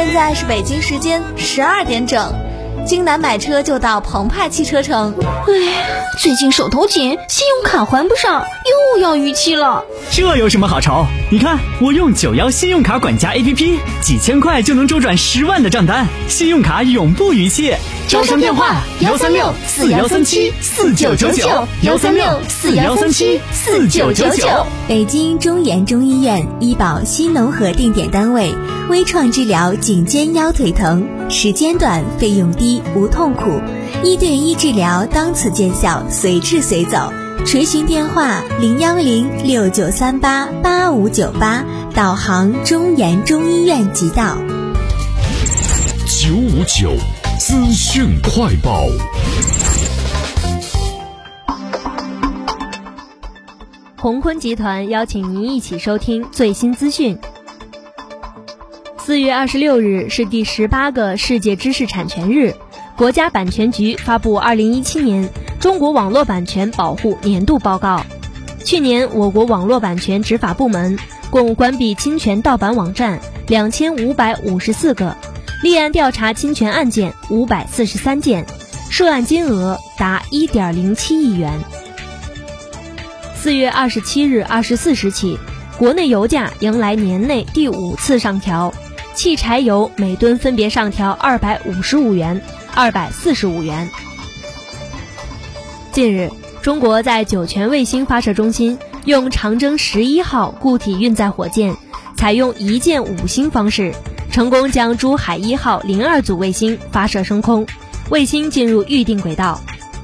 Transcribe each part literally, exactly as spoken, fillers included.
现在是北京时间十二点整，京南买车就到澎湃汽车城。 哎，最近手头紧，信用卡还不上，又要逾期了。 这有什么好愁？你看我用九幺信用卡管家 A P P， 几千块就能周转十万的账单，信用卡永不逾期。招商电话幺三六四幺三七四九九九幺三六四幺三七四九九九。 北京中研中医院医保新农合定点单位，微创治疗颈肩腰腿疼，时间短，费用低，无痛苦，一对一治疗当此见效，随治随走。垂询电话零幺零六九三八八五九八，导航中研中医院即到。 九五九资讯快报。 鸿坤集团邀请您一起收听最新资讯。四月二十六日是第十八个世界知识产权日，国家版权局发布二零一七年中国网络版权保护年度报告。去年我国网络版权执法部门共关闭侵权盗版网站两千五百五十四个，立案调查侵权案件五百四十三件，涉案金额达 一点零七亿元。四月二十七日二十四时起，国内油价迎来年内第五次上调，汽柴油每吨分别上调二百五十五元、二百四十五元。近日，中国在酒泉卫星发射中心用长征十一号固体运载火箭，采用一箭五星方式，成功将珠海一号零二组卫星发射升空，卫星进入预定轨道。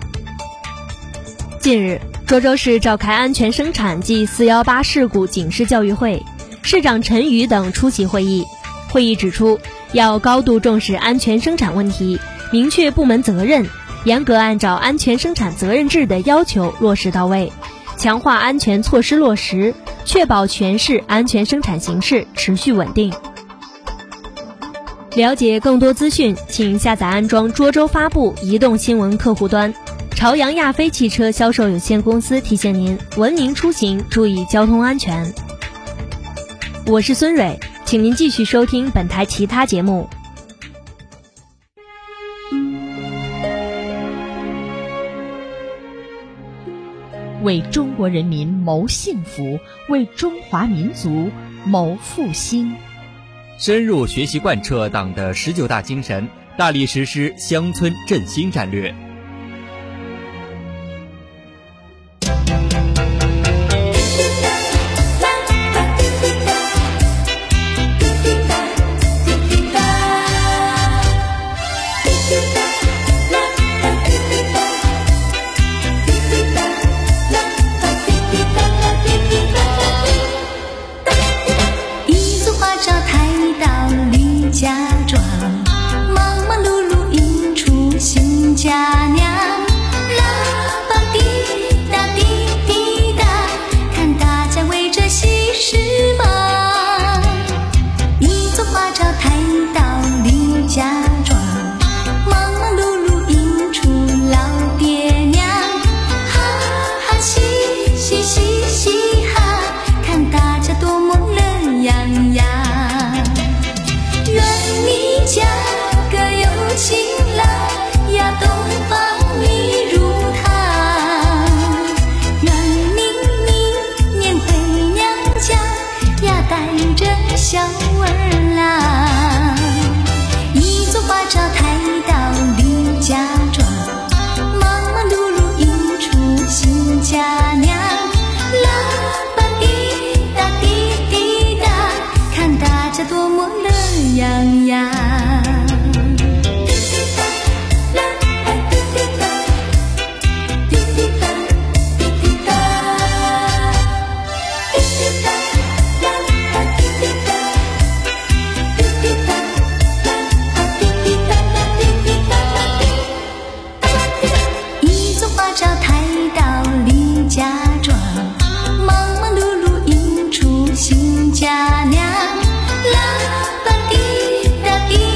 近日，涿州市召开安全生产暨四一八事故警示教育会，市长陈瑜等出席会议。会议指出，要高度重视安全生产问题，明确部门责任，严格按照安全生产责任制的要求落实到位，强化安全措施落实，确保全市安全生产形势持续稳定。了解更多资讯，请下载安装涿州发布移动新闻客户端。朝阳亚飞汽车销售有限公司提醒您：文明出行，注意交通安全。我是孙蕊，请您继续收听本台其他节目。 为中国人民谋幸福，为中华民族谋复兴。 深入学习贯彻党的十九大精神，大力实施乡村振兴战略。 家娘，喇叭滴答滴滴答，看大家围着喜事忙。一座花轿抬到李家庄，忙忙碌碌迎出老爹娘。哈哈嘻嘻嘻嘻哈，看大家多么乐洋洋。愿你家个有情郎呀，东方蜜如糖，愿明明年回娘家呀，带着小儿郎。一座花轿抬到李家庄，忙忙碌碌迎出新家娘。喇叭滴答滴滴答，看大家多么乐洋洋。家娘，喇叭滴答滴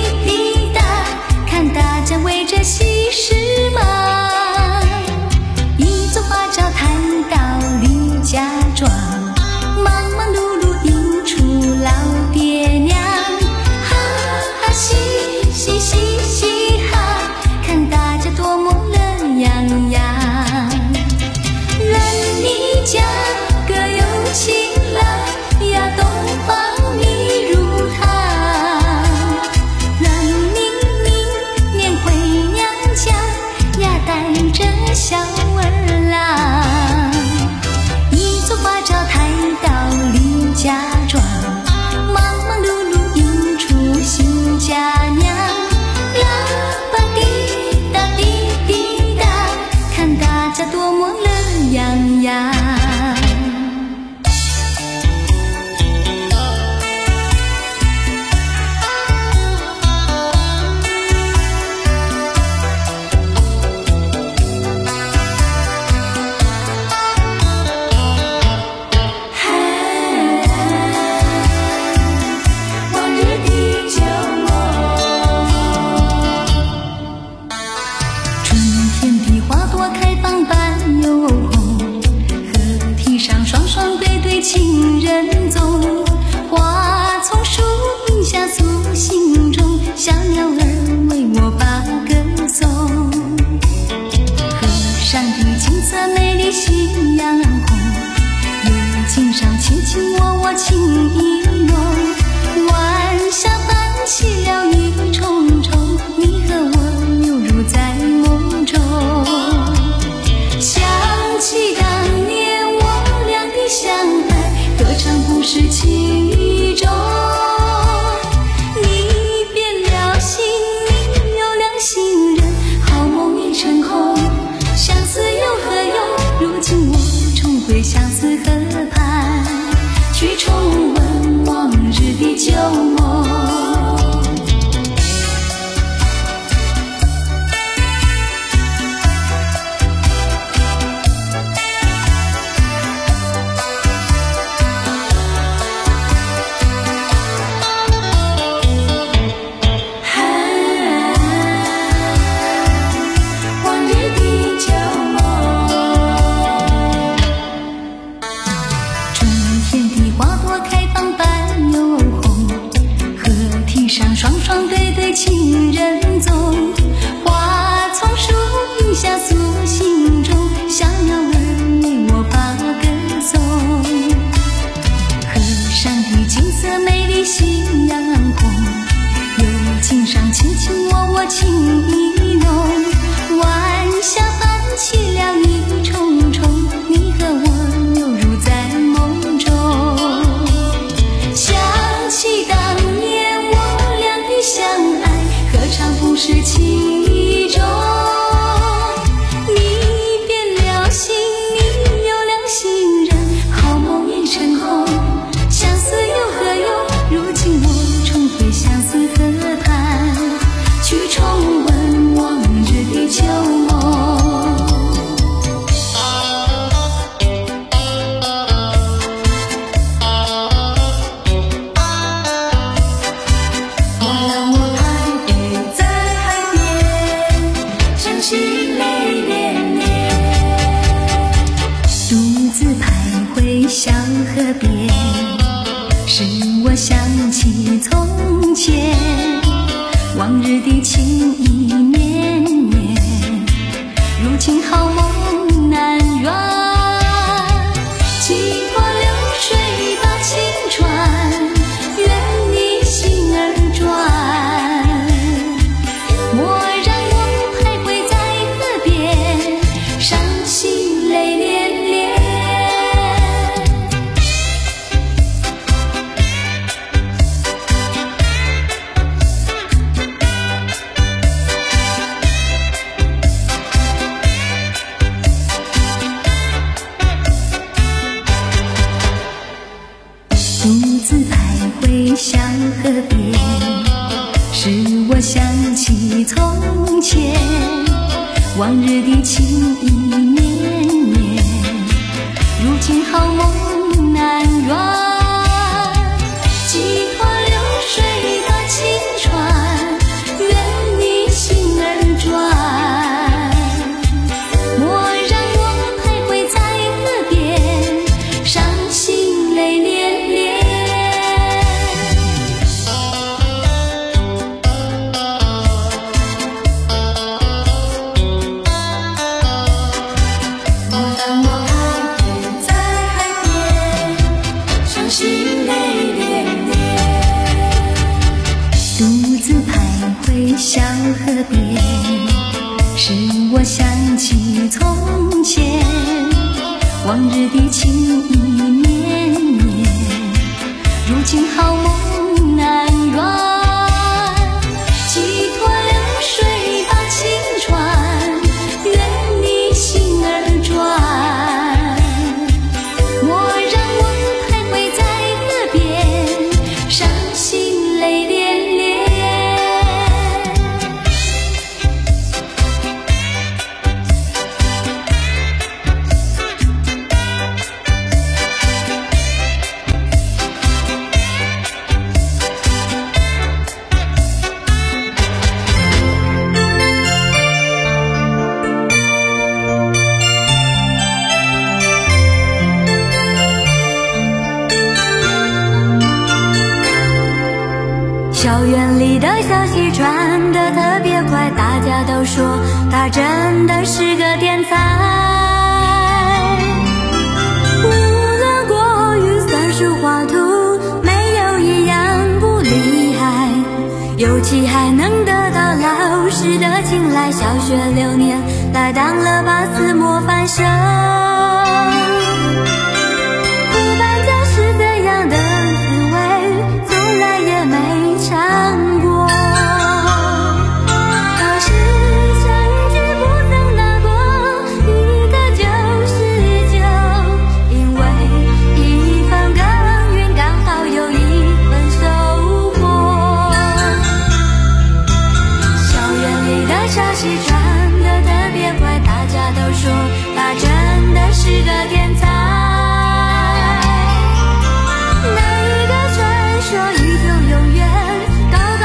上双双对对情人踪，花丛树荫下诉心中，小鸟儿为我把歌颂。河上的景色美丽夕阳红，幽径上卿卿我我情意浓，晚霞泛起了一重重，你和我犹如在梦中。想起当年我俩的相爱，何尝不是情意重。你变了心，你有了新人，好梦已成空，相思又何用？如今我重回相思河畔，去重温往日的旧梦。小河边，使我想起从前，往日的情意绵绵，如今好梦难圆。寄托流水把情传，愿你心儿转。莫让我徘徊在河边，伤心泪连连。小河边，使我想起从前，往日的情意绵绵，如今好梦难圆。寄托流水把情传，愿你心儿转。莫让我徘徊在河边，伤心泪连连。小河边，使我想起从前，往日的情意绵绵，如今好梦难圆。寄托流水把情传，愿你心儿转。莫让我徘徊在河边，伤心泪连连。校园里的消息传得特别快，大家都说他真的是个天才。无论国语、算术、画图，没有一样不厉害，尤其还能得到老师的青睐。小学六年来当了八次模范生。不颁奖是怎样的滋味，从来也没尝过。考试成绩不曾拿过，一个就是九，因为一分耕耘刚好有一分收获。校园里的消息传得特别快，大家都说他真的是个天才。那一个传说依旧永远，高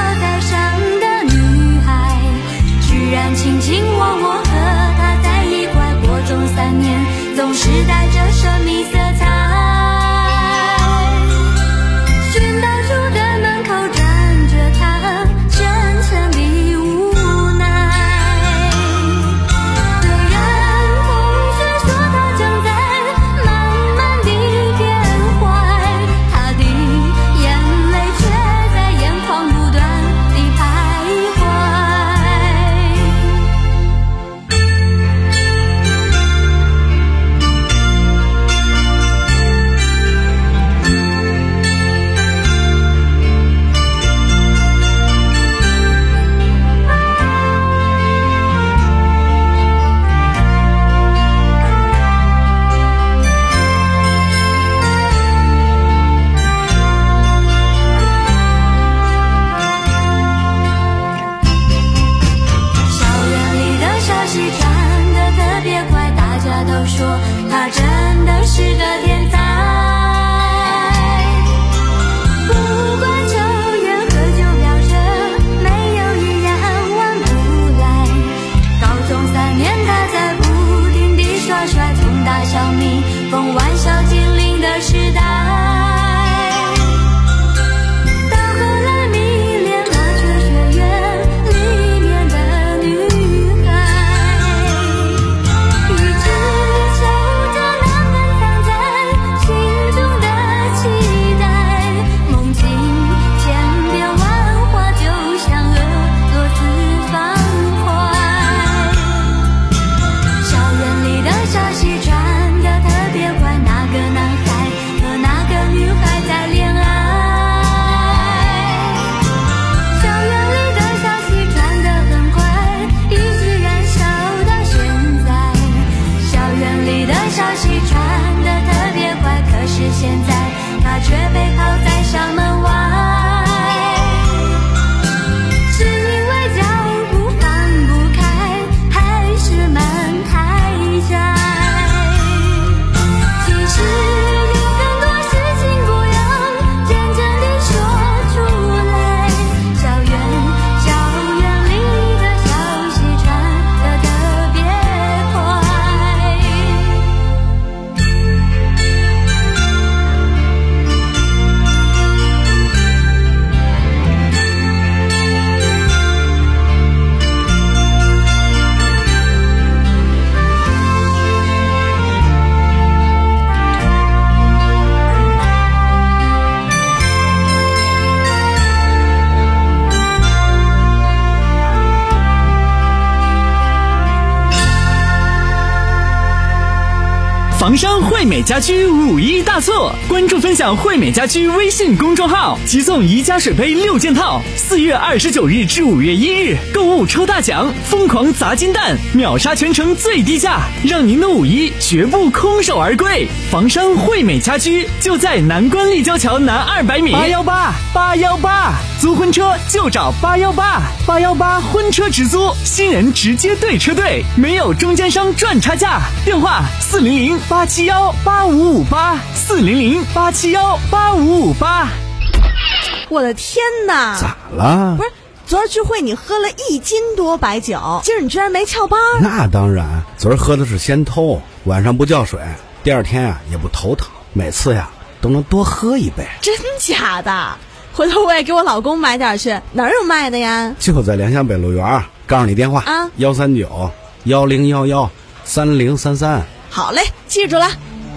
房山惠美家居五一大促，关注分享惠美家居微信公众号，即送宜家水杯六件套。四月二十九日至五月一日，购物抽大奖，疯狂砸金蛋，秒杀全城最低价，让您的五一绝不空手而归。房山惠美家居就在南关立交桥南二百米。八幺八八幺八，租婚车就找八幺八八幺八婚车直租，新人直接对车队，没有中间商赚差价。电话四零零八七幺八五五八，四零零八七幺八五五八。 我的天哪！ 咋了？ 不是，昨儿聚会你喝了一斤多白酒，今儿你居然没翘班？ 那当然，昨儿喝的是鲜偷，晚上不叫水，第二天啊也不头疼，每次呀都能多喝一杯。 真假的？回头我也给我老公买点去，哪儿有卖的呀？ 就在良乡北路园，告诉你电话啊， 幺三九幺零幺幺三零三三。 好嘞，记住了。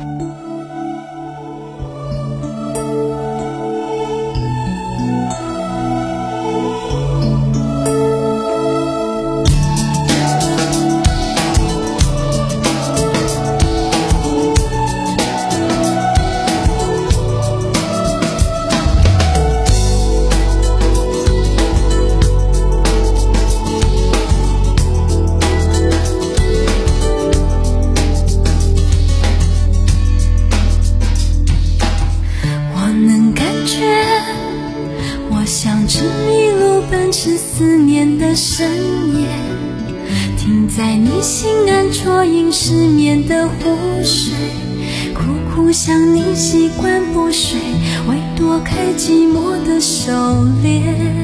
思念的深夜，停在你心安啜饮失眠的湖水，苦苦想你习惯不睡，为躲开寂寞的狩猎。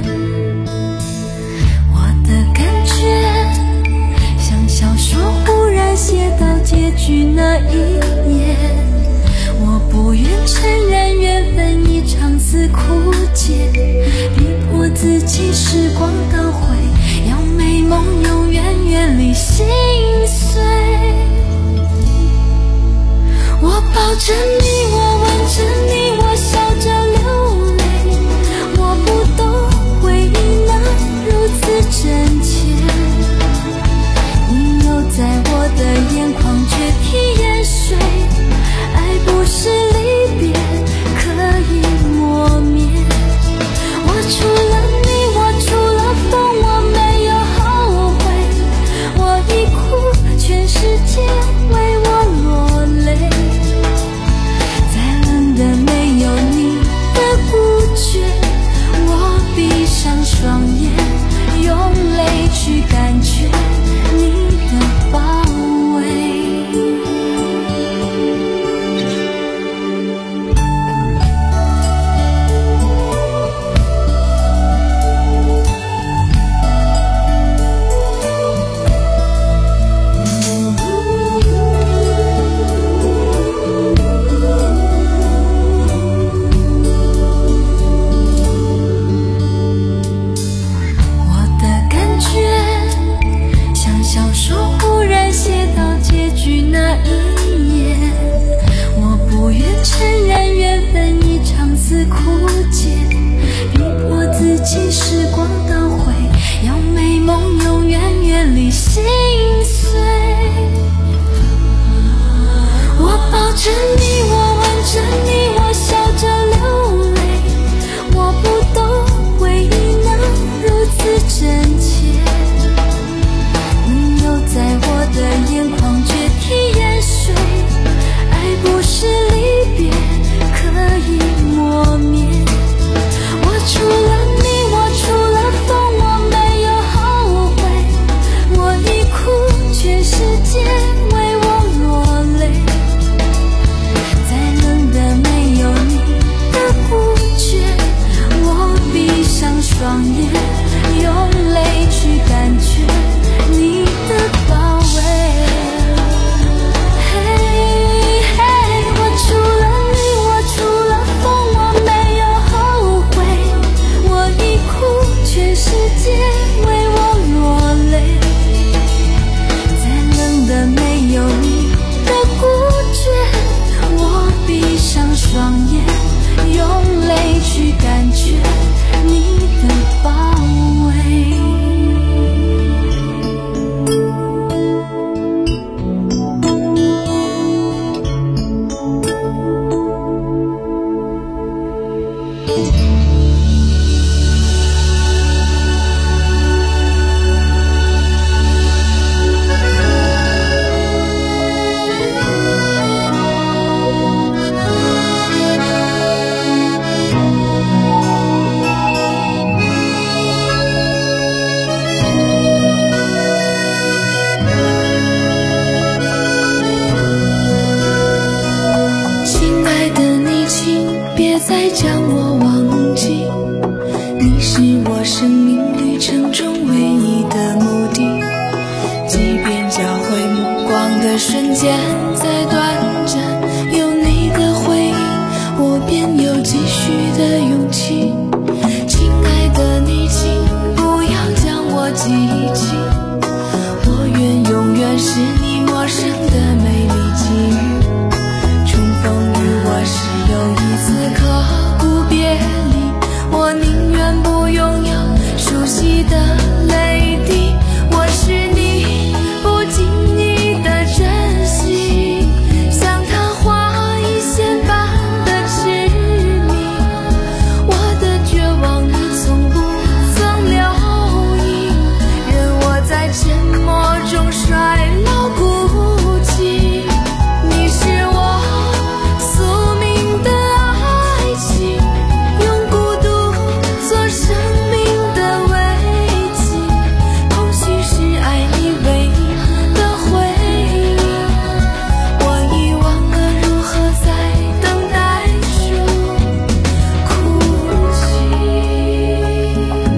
我的感觉像小说忽然写到结局那一页，我不愿承认缘分已长此枯竭，逼迫自己时光倒回，要美梦永远远离心碎。我抱着你，我吻着你，我笑着流泪，我不懂回忆那如此真切，你又在我的眼眶却替眼水，爱不是离别可以磨灭。我除了你，我除了风，我没有后悔，我已哭，全世界为我落泪。再冷的没有你的孤绝，我闭上双眼，用泪去感觉你的包围。 瞬间在短暂，有你的回应，我便有继续的勇气。亲爱的你，请不要将我记起，我愿永远是你陌生的美丽际遇。重逢于我时又一次刻骨别离，我宁愿不拥有熟悉的泪滴。我是你不经意的珍惜，像昙花一现般的痴迷，我的绝望你从不曾留意，任我在沉默中衰老孤寂。你是我宿命的爱情，用孤独做生命的慰藉，空虚是爱你唯一的回应。我已忘了如何在等待中哭泣。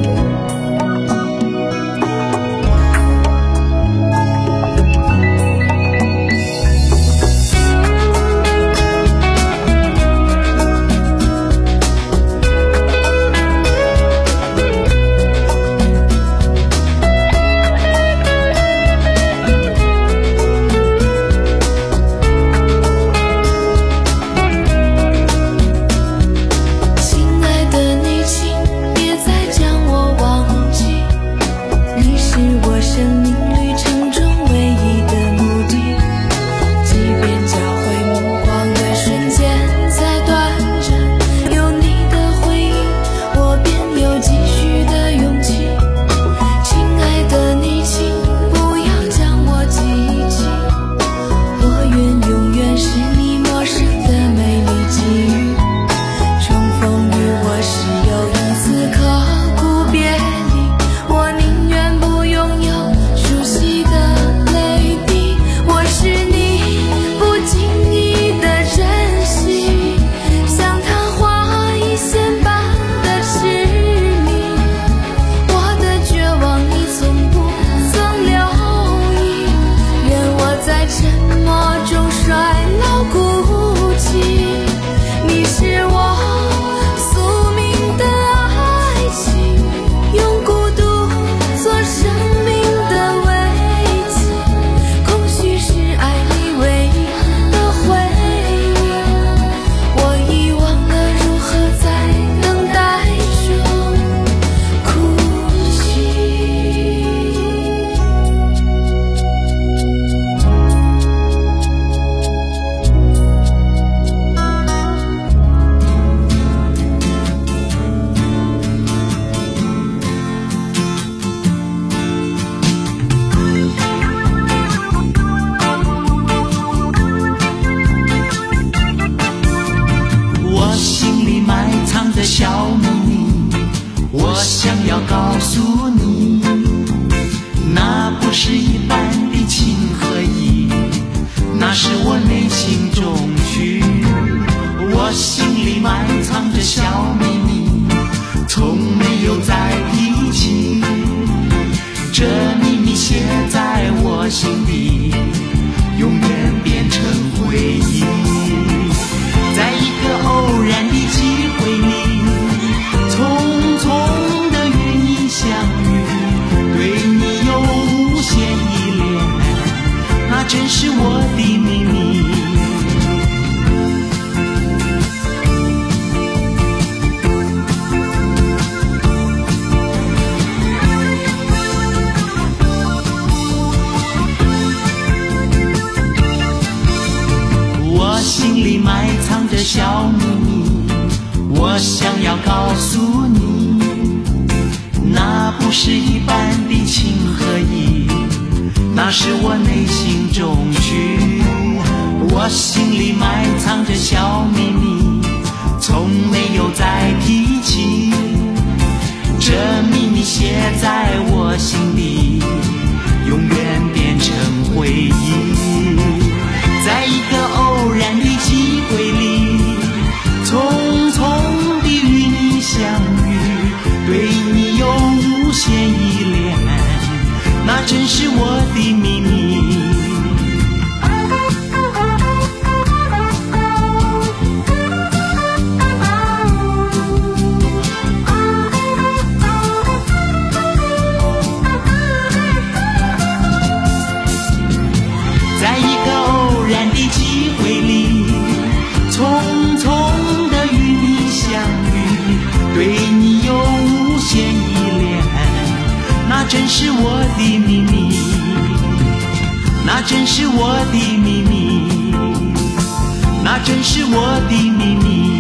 亲爱的你，请别再将我忘记，你是我生命旅程中唯一的目的。即便交汇目光的瞬间再短暂，有你的回应，我便有继续的勇气。亲爱的你，请不要将我记起，我愿永远是你陌生的美丽际遇。重逢于我时又一次刻骨别离，我宁愿不拥有熟悉的泪滴。我是你不经意的珍惜，像昙花一现般的痴迷，我的绝望你从不曾留意，愿我在沉默中衰老孤寂。你是我宿命的爱情，用孤独做生命的慰藉，空虚是爱你唯一的回应。我已忘了如何在等待中哭泣。 我心里埋藏着小秘密，我想要告诉你，那不是一般的情和义，那是我内心中需。我心里埋藏着小秘密，从没有再提起，这秘密写在我心底，永远变成回忆。在一个偶然的机会里，匆匆的与你相遇，对你有无限依恋，那真是我的秘密。我心里埋藏着小秘密，我想要告诉你，那不是一般的情和义，那是我内心中需。我心里埋藏着小秘密，从没有再提起，这秘密写在我心里，永远变成回忆。在一个偶然的机会里，匆匆地与你相遇，对你有无限依恋，那真是我的秘密。 真是我的秘密，那真是我的秘密，那真是我的秘密。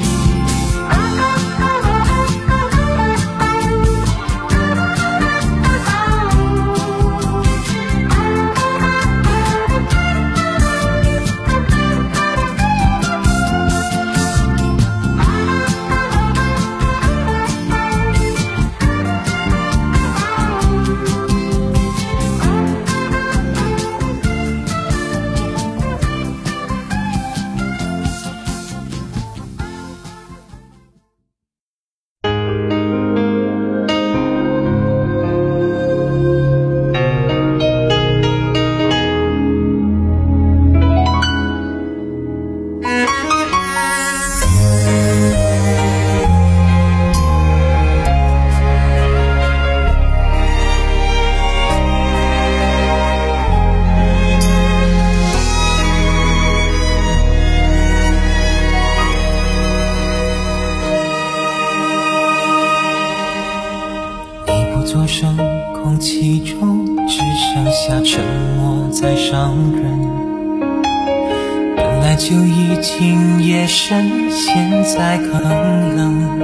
座声，空气中只剩下沉默在伤人。本来就已经夜深，现在更冷。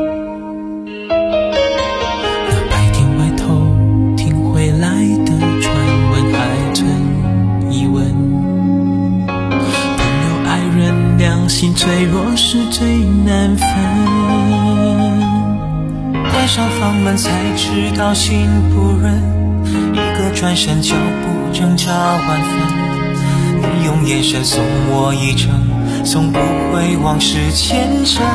那白天外头听回来的传闻还存疑问。朋友爱人良心脆弱是最难分。关上房门才知道心不忍，一个转身脚步挣扎万分。你用眼神送我一程，送不回往事前尘。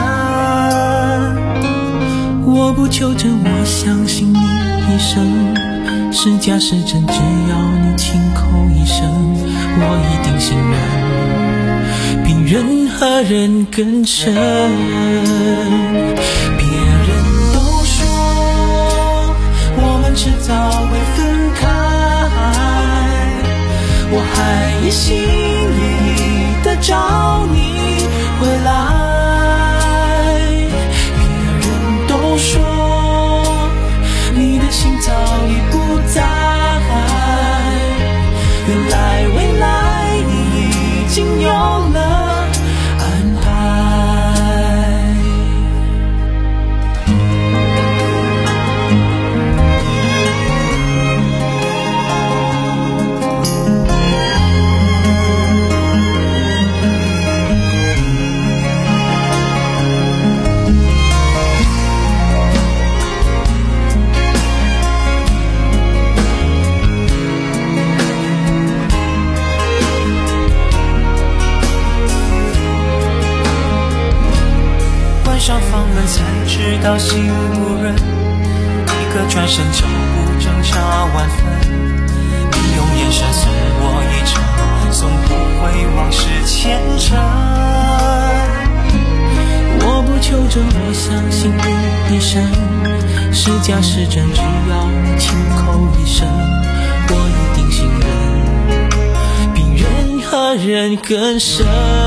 我不求证，我相信你一生，是假是真，只要你轻口一声，我一定信任，比任何人更深。别人迟早会分开，我还一心一意地找你回来。别人都说你的心早已不在，原来未来你已经有了安排。上房门才知道心不忍，一个转身脚步挣扎万分。你用眼神送我一程，送不回往事前尘。我不求证，我相信你一生，是假是真，只要你轻口一声，我一定信任，比任何人更深。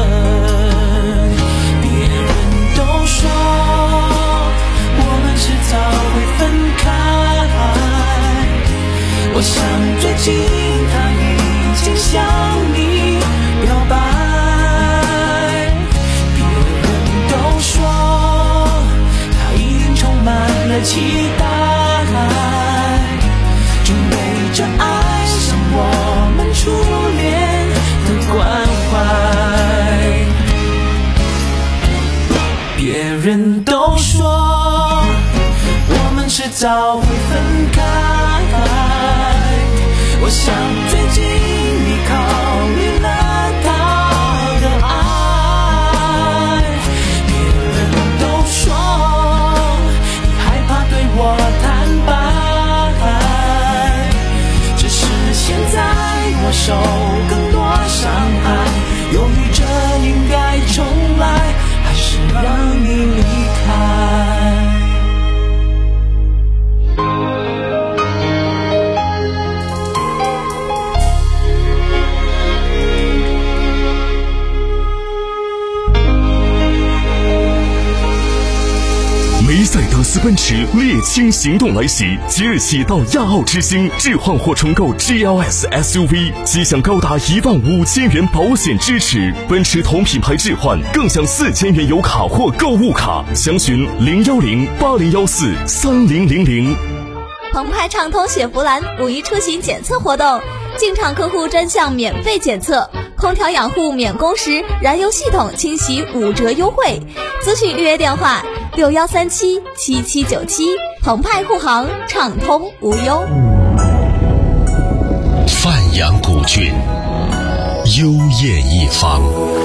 说我们迟早会分开，我想最近他已经向你表白。别人都说他一定充满了期待，准备着爱上我们初恋的关怀。别人都说我们迟早会分开，我想最近你考虑了他的爱。别人都说你害怕对我坦白，只是现在我受更多伤害，犹豫着应该重来还是让你离开。 梅赛德斯斯奔驰猎青行动来袭，即日起到亚奥之星置换或重购 G L S S U V， 即享高达一万五千元保险支持。奔驰同品牌置换更享四千元油卡或购物卡，详询零幺零八零幺四三零零零。 澎湃畅通雪佛兰五一出行检测活动，进场客户专项免费检测，空调养护免工时，燃油系统清洗五折优惠。咨询预约电话六幺三七七七九七。澎湃护航，畅通无忧。 范阳古郡，幽艳一方，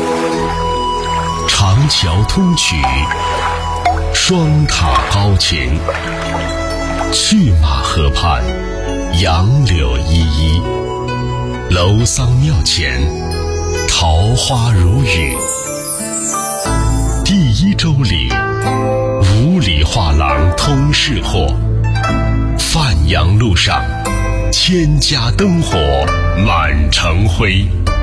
长桥通衢，双塔高擎，去马河畔，杨柳依依，楼桑庙前，桃花如雨。第一周里，五里画廊通市货，范阳路上，千家灯火满城辉。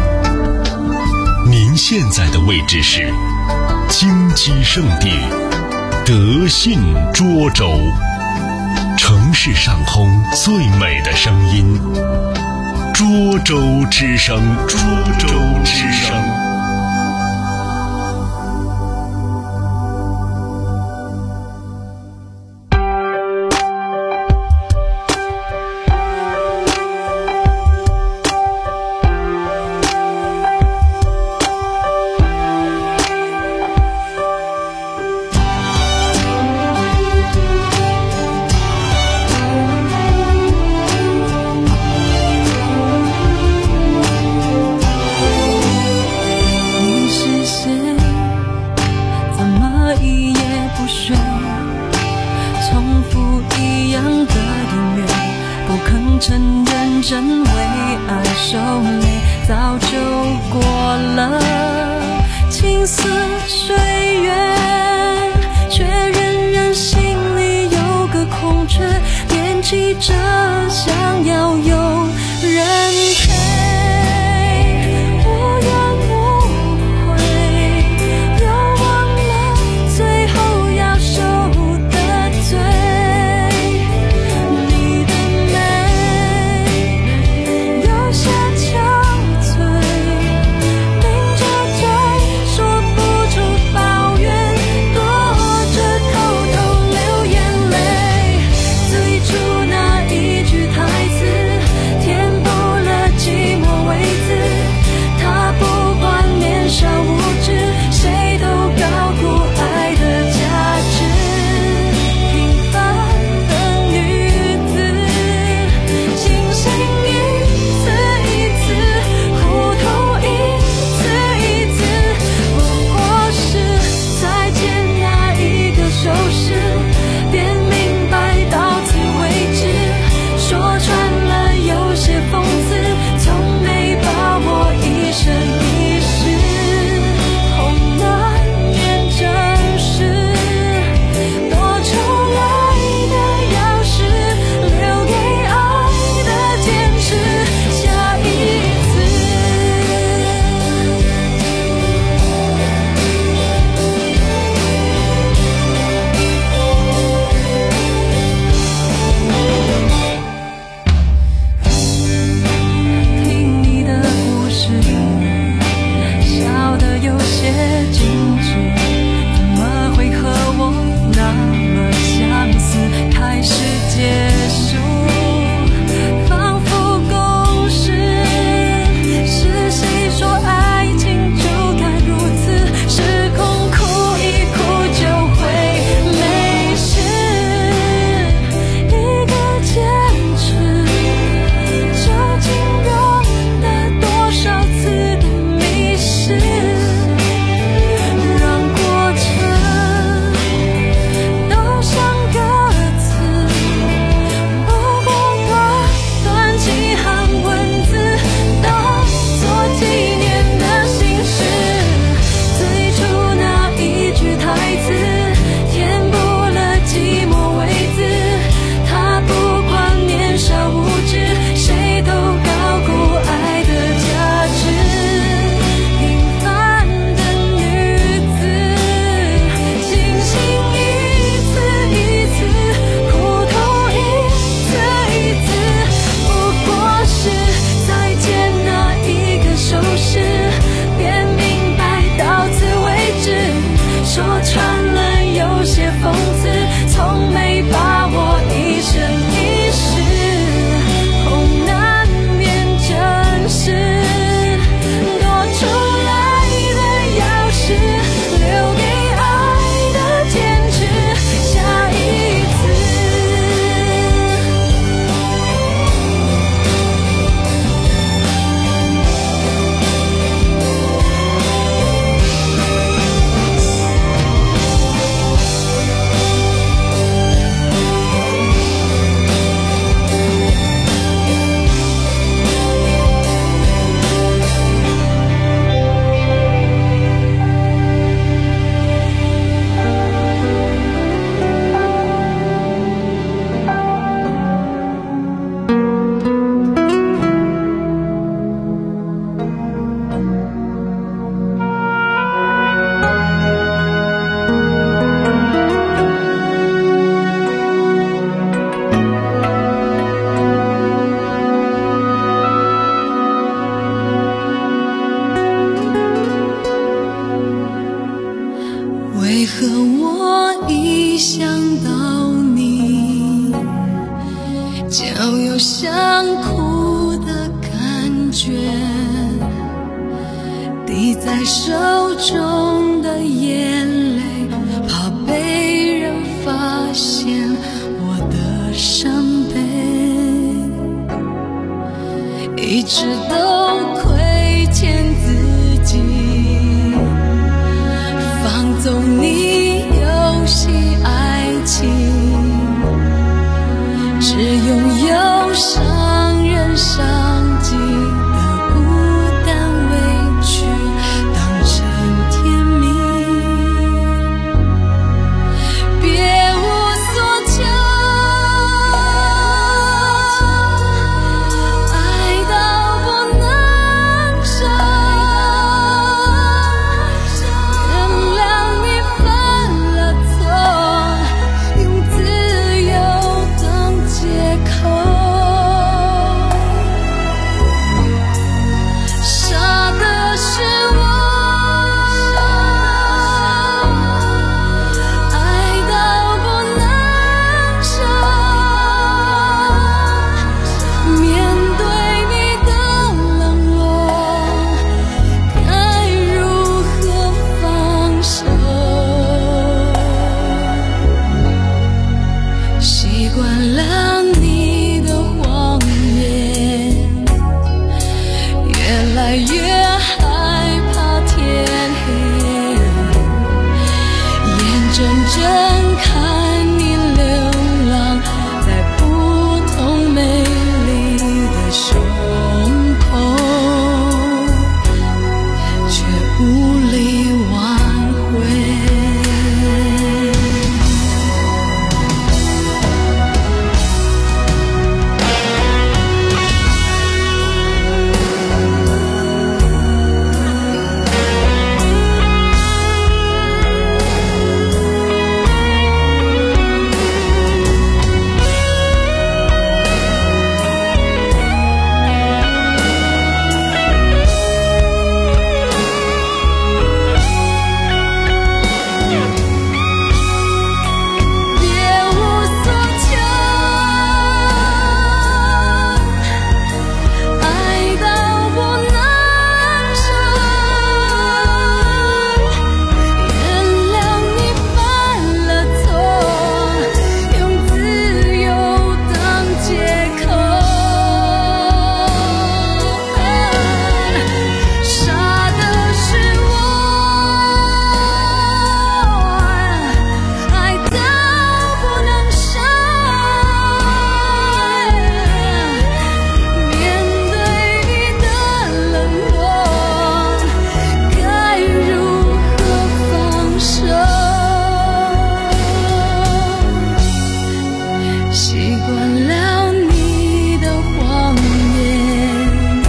您现在的位置是金鸡圣地德信涿州，城市上空最美的声音，涿州之声，涿州之声。 承认真为爱受累，早就过了青丝岁月，却仍然心里有个空缺，惦记着想要有人陪。记想哭的感觉，滴在手中的眼泪，怕被人发现我的伤悲，一直都亏欠自己，放纵你游戏爱情，只拥有伤人伤己的孤单委屈当成甜蜜，别无所求，爱到不能舍，原谅你犯了错，用自由当借口。傻的是我，爱到不能舍，面对你的冷落，该如何放手？习惯了你的谎言，越来越害怕天黑，眼睁睁看你流浪在不同美丽的胸口，却无力挽回。别无所求，爱到不能舍，原谅你犯了错，用自由当借口。傻的是我，爱到不能舍，面对你的冷落，该如何放手？习惯了你的谎言，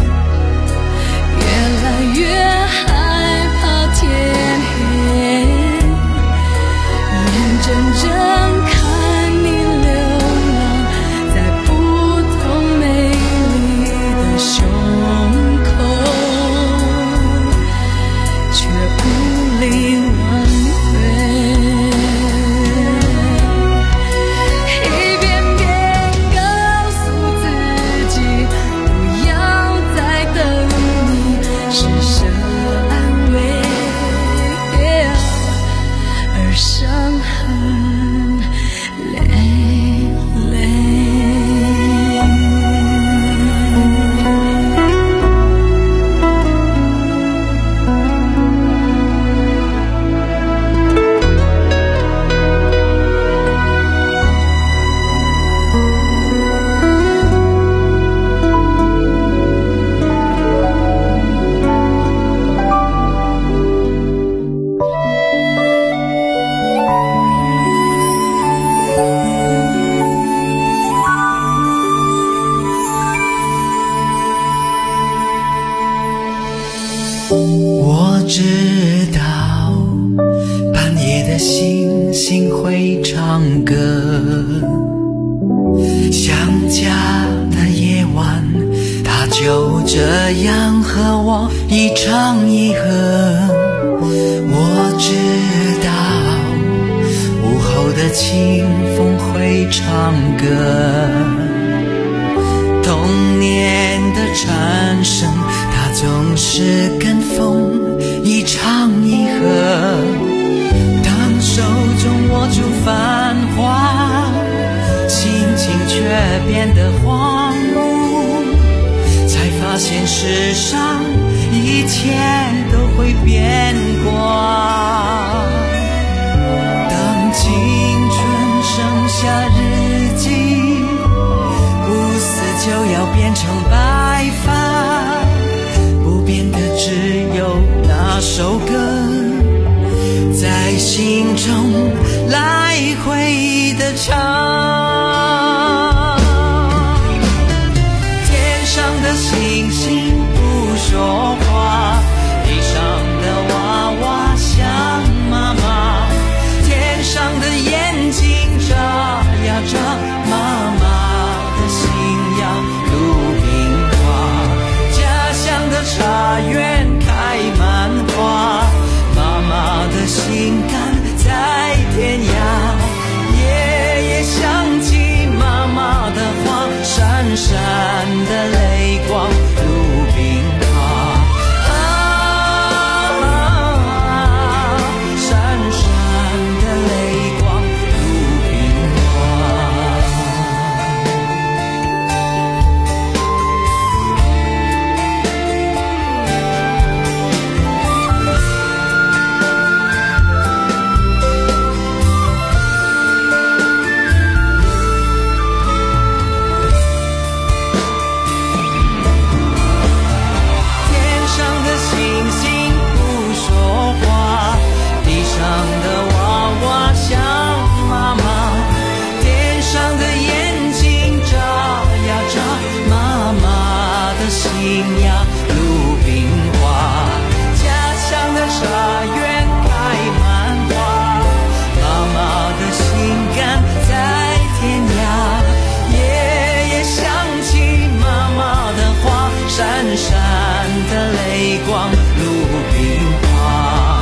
越来越害怕天黑，眼睁睁看你流浪在不同美丽的胸口，却无力挽回。一遍遍告诉自己，不要再等你施舍安慰，而伤痕累累。 我知道半夜的星星会唱歌，想家的夜晚，它就这样和我一唱一和。我知道午后的清风会唱歌， 往事跟风一唱一和，当手中握住繁华，心情却变得荒芜，才发现世上一切都会变卦。当青春剩下日记，不死就要变成白发，不变的只有那首歌，在心中来回的唱。天上的星星不说话，地上的娃娃想妈妈，天上的眼睛照耀着妈妈的信仰鲁冰花，家乡的茶园开满花，妈妈的心肝在天涯，夜夜想起妈妈的话，闪闪的泪光鲁冰花，啊，闪闪的泪光鲁冰花。天上的星星不说话，地上的娃娃想妈妈，天上的眼睛照耀着妈妈的信仰鲁冰花，家乡的茶园开满花，妈妈的心肝在天涯，夜夜想起妈妈的话，闪闪的泪光鲁冰花。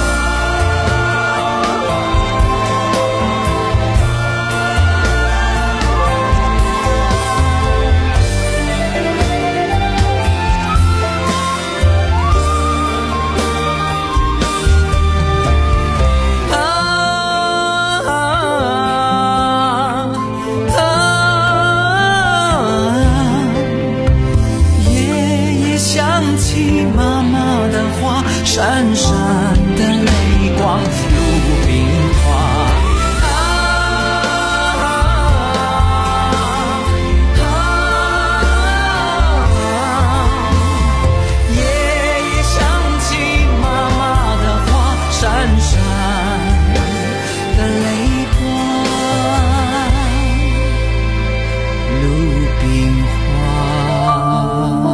闪闪的泪光鲁冰花，夜夜想起妈妈的话，闪闪的泪光鲁冰花。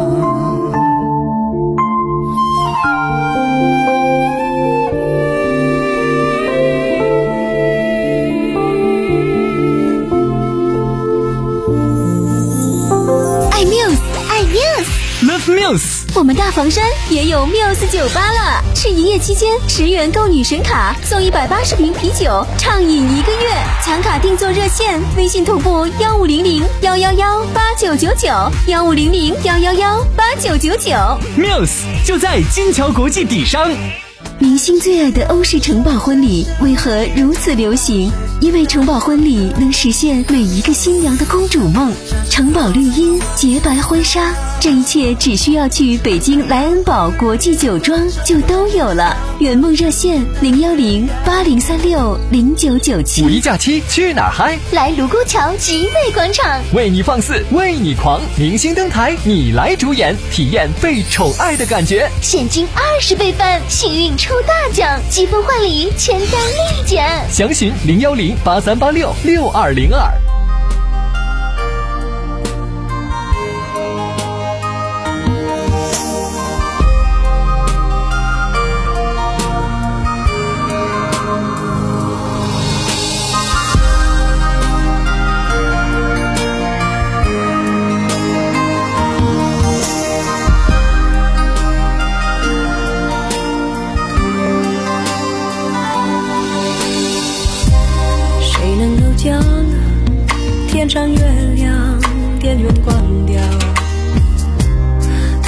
Love Muse， 我们大房山也有 Muse 酒吧了，是营业期间十元购女神卡送一百八十瓶啤酒，畅饮一个月。抢卡订座热线：微信同步幺五零零幺幺幺八九九九幺五零零幺幺幺八九九九。 Muse 就在金桥国际底商。 明星最爱的欧式城堡婚礼为何如此流行？因为城堡婚礼能实现每一个新娘的公主梦。城堡绿荫，洁白婚纱，这一切只需要去北京莱恩堡国际酒庄就都有了。圆梦热线零幺零八零三六零九九七。 五一假期去哪儿嗨？ 来卢沟桥集美广场， 为你放肆，为你狂，明星登台，你来主演，体验被宠爱的感觉。 现金二十倍翻，幸运抽大奖，积分换礼，全单立减。 详询零幺零八三八六六二零二。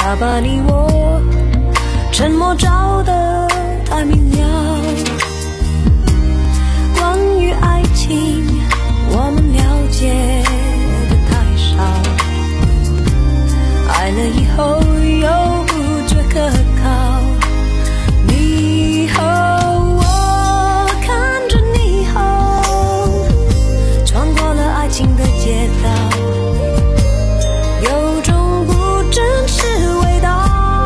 他把你我沉默照得太明了。关于爱情，我们了解的太少，爱了以后又不觉可靠。你和我看着霓虹，穿过了爱情的街道，有种不真实味道。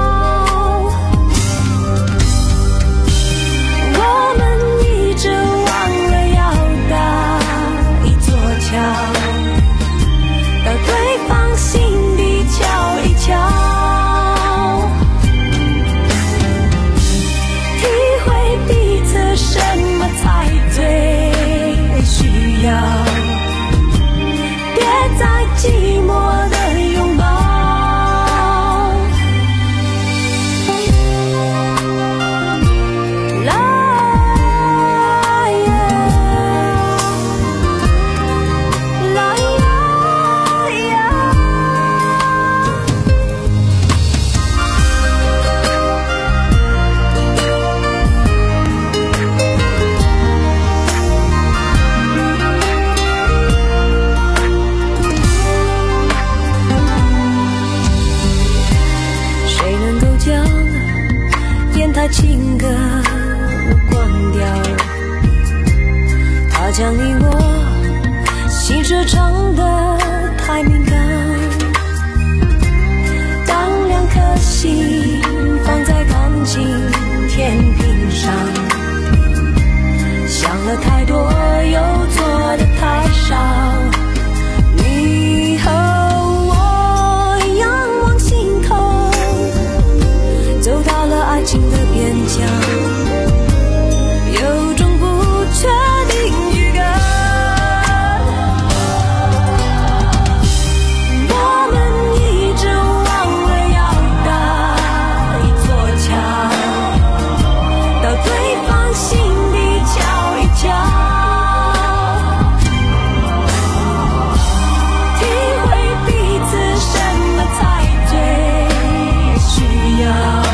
我们一直忘了要搭一座桥，到对方心底瞧一瞧，体会彼此什么才最需要，别再寂寞的拥抱。情歌我关掉，他将你我心事唱得太敏感。当两颗心放在感情天平上，想了太多又做得太少。你和我仰望星空，走到了爱情的边疆，有种不确定预感。我们一直忘了要搭一座桥，到对方心底瞧一瞧，体会彼此什么才最需要，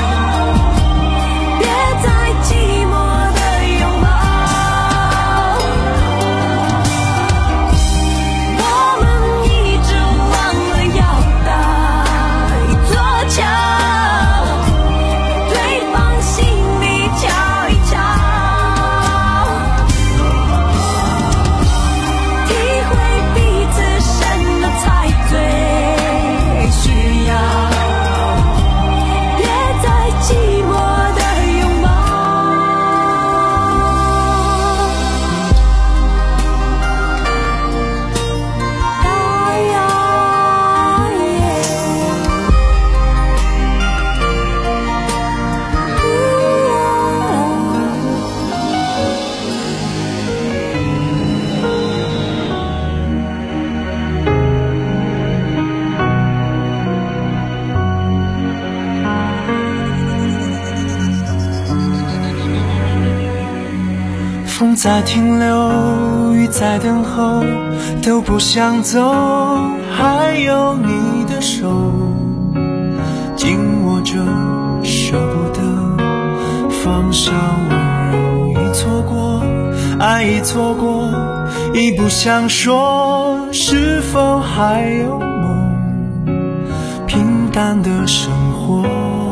风在停留，雨在等候，都不想走，还有你的手紧握着，舍不得放手，温柔已错过，爱已错过，已不想说是否还有梦，平淡的生活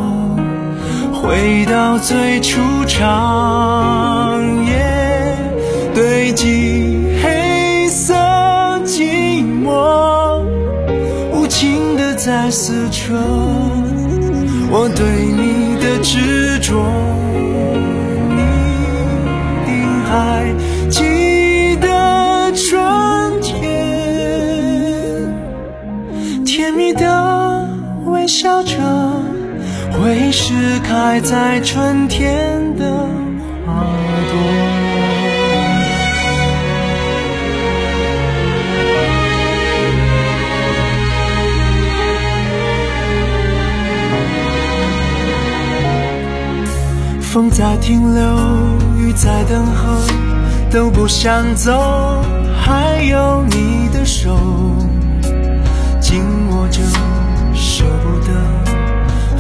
回到最初长夜，堆积黑色寂寞，无情的在撕扯我对你的执着。你一定还记得春天，甜蜜的微笑着，会是开在春天的花朵。风在停留，雨在等候，都不想走，还有你的手紧握着，舍不得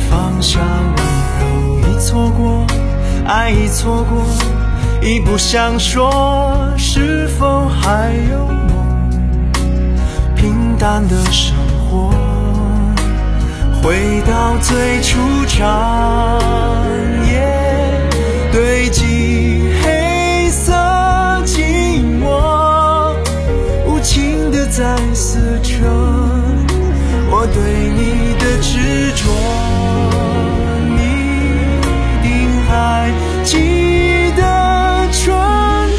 爱已错过，已不想说，是否还有梦？平淡的生活，回到最初长夜，堆积黑色寂寞，无情的在撕扯我对你的执着。你一定还记得春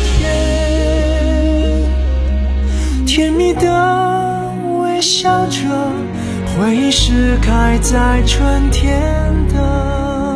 天，甜蜜的微笑着，回忆是开在春天的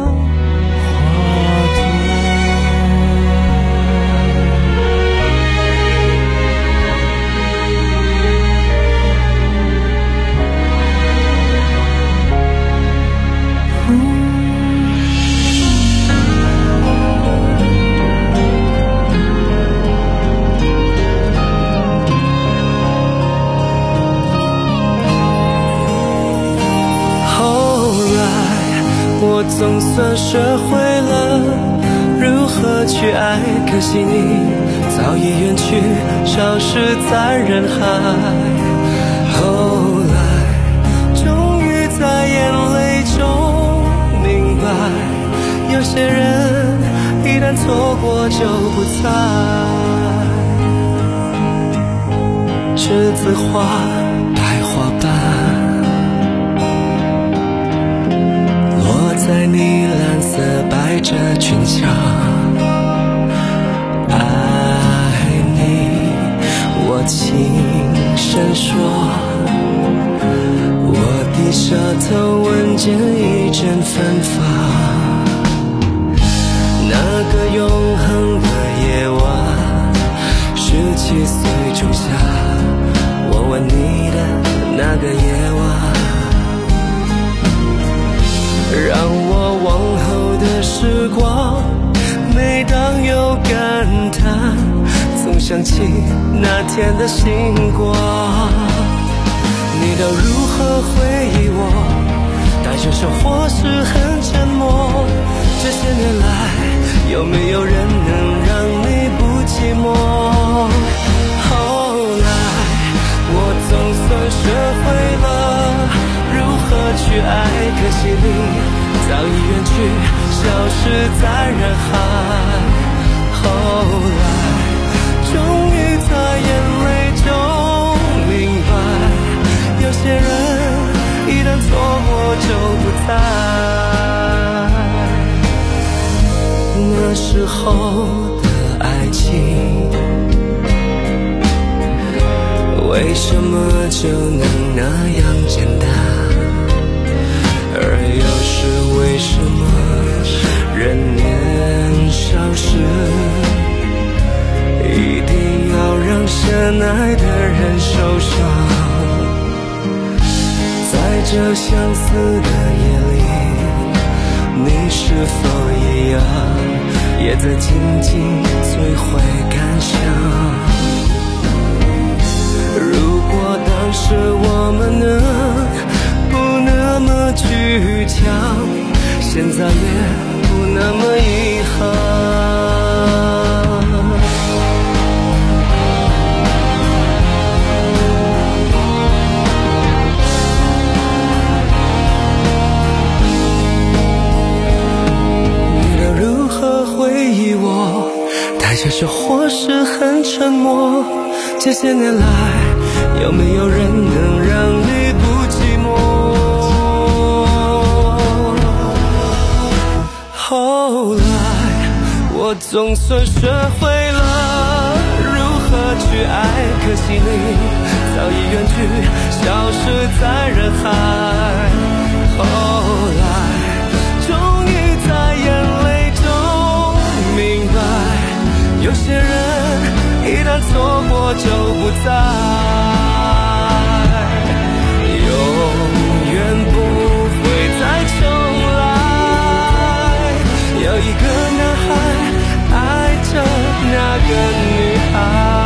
我总算学会了如何去爱，可惜你早已远去，消失在人海。后来终于在眼泪中明白，有些人一旦错过就不再。栀子花白花瓣在你蓝色百褶裙下，爱你，我轻声说，我低下头闻见一阵芬芳。那个永恒的夜晚，十七岁仲夏，我吻你的那个夜晚，让我往后的时光，每当有感叹，总想起那天的星光。你都如何回忆我？带着生活是很沉默。这些年来，有没有人能让你不寂寞？后来，我总算学会了如何去爱，可惜你早已远去，消失在人海。后来终于在眼泪中明白，有些人一旦错过就不在。那时候的爱情为什么就能那样简单？而又是为什么人年少时一定要让深爱的人受伤？在这相似的夜里，你是否一样，也在静静摧毁感伤？如果当时我们能不那么倔强，现在也不那么遗憾。你都如何回忆我？带着生活是很沉默。这些年来，有没有人能让你不寂寞？后来我总算学会了如何去爱，可惜你早已远去，消失在人海。后来终于在眼泪中明白，有些人一旦错过就不再，永远不会再重来。有一个男孩爱着那个女孩，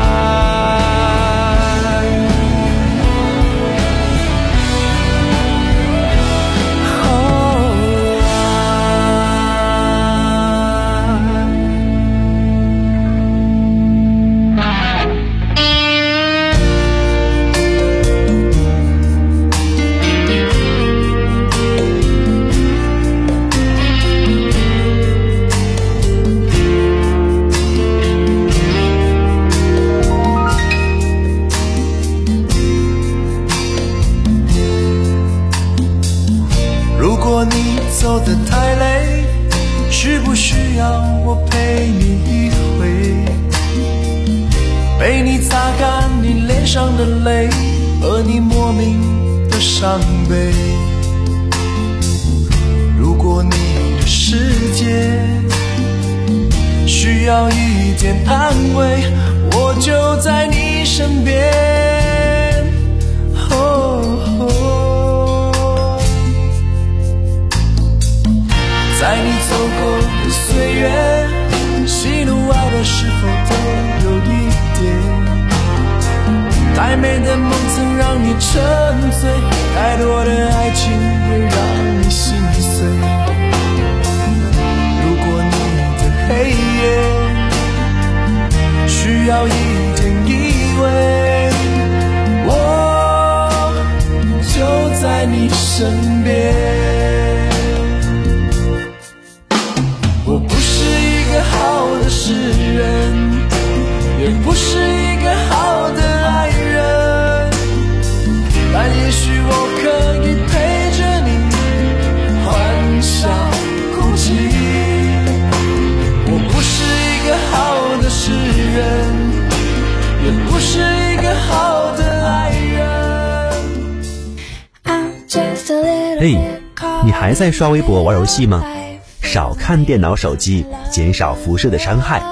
后来你走得太累，需不需要我陪你一回？陪你擦干你脸上的泪和你莫名的伤悲。如果你的世界需要一点安慰，我就在你身边。哦哦，在你走过的岁月，喜怒哀乐是否都有一点？太美的梦曾让你沉醉，太多的爱情会让你心碎。如果你的黑夜需要一点依偎，我就在你身边。我不是一个好的诗人，也不是一个好的爱人，但也许我可以陪着你欢笑哭泣。我不是一个好的诗人，也不是一个好的爱人。 嘿，你还在刷微博玩游戏吗？少看电脑手机，减少辐射的伤害。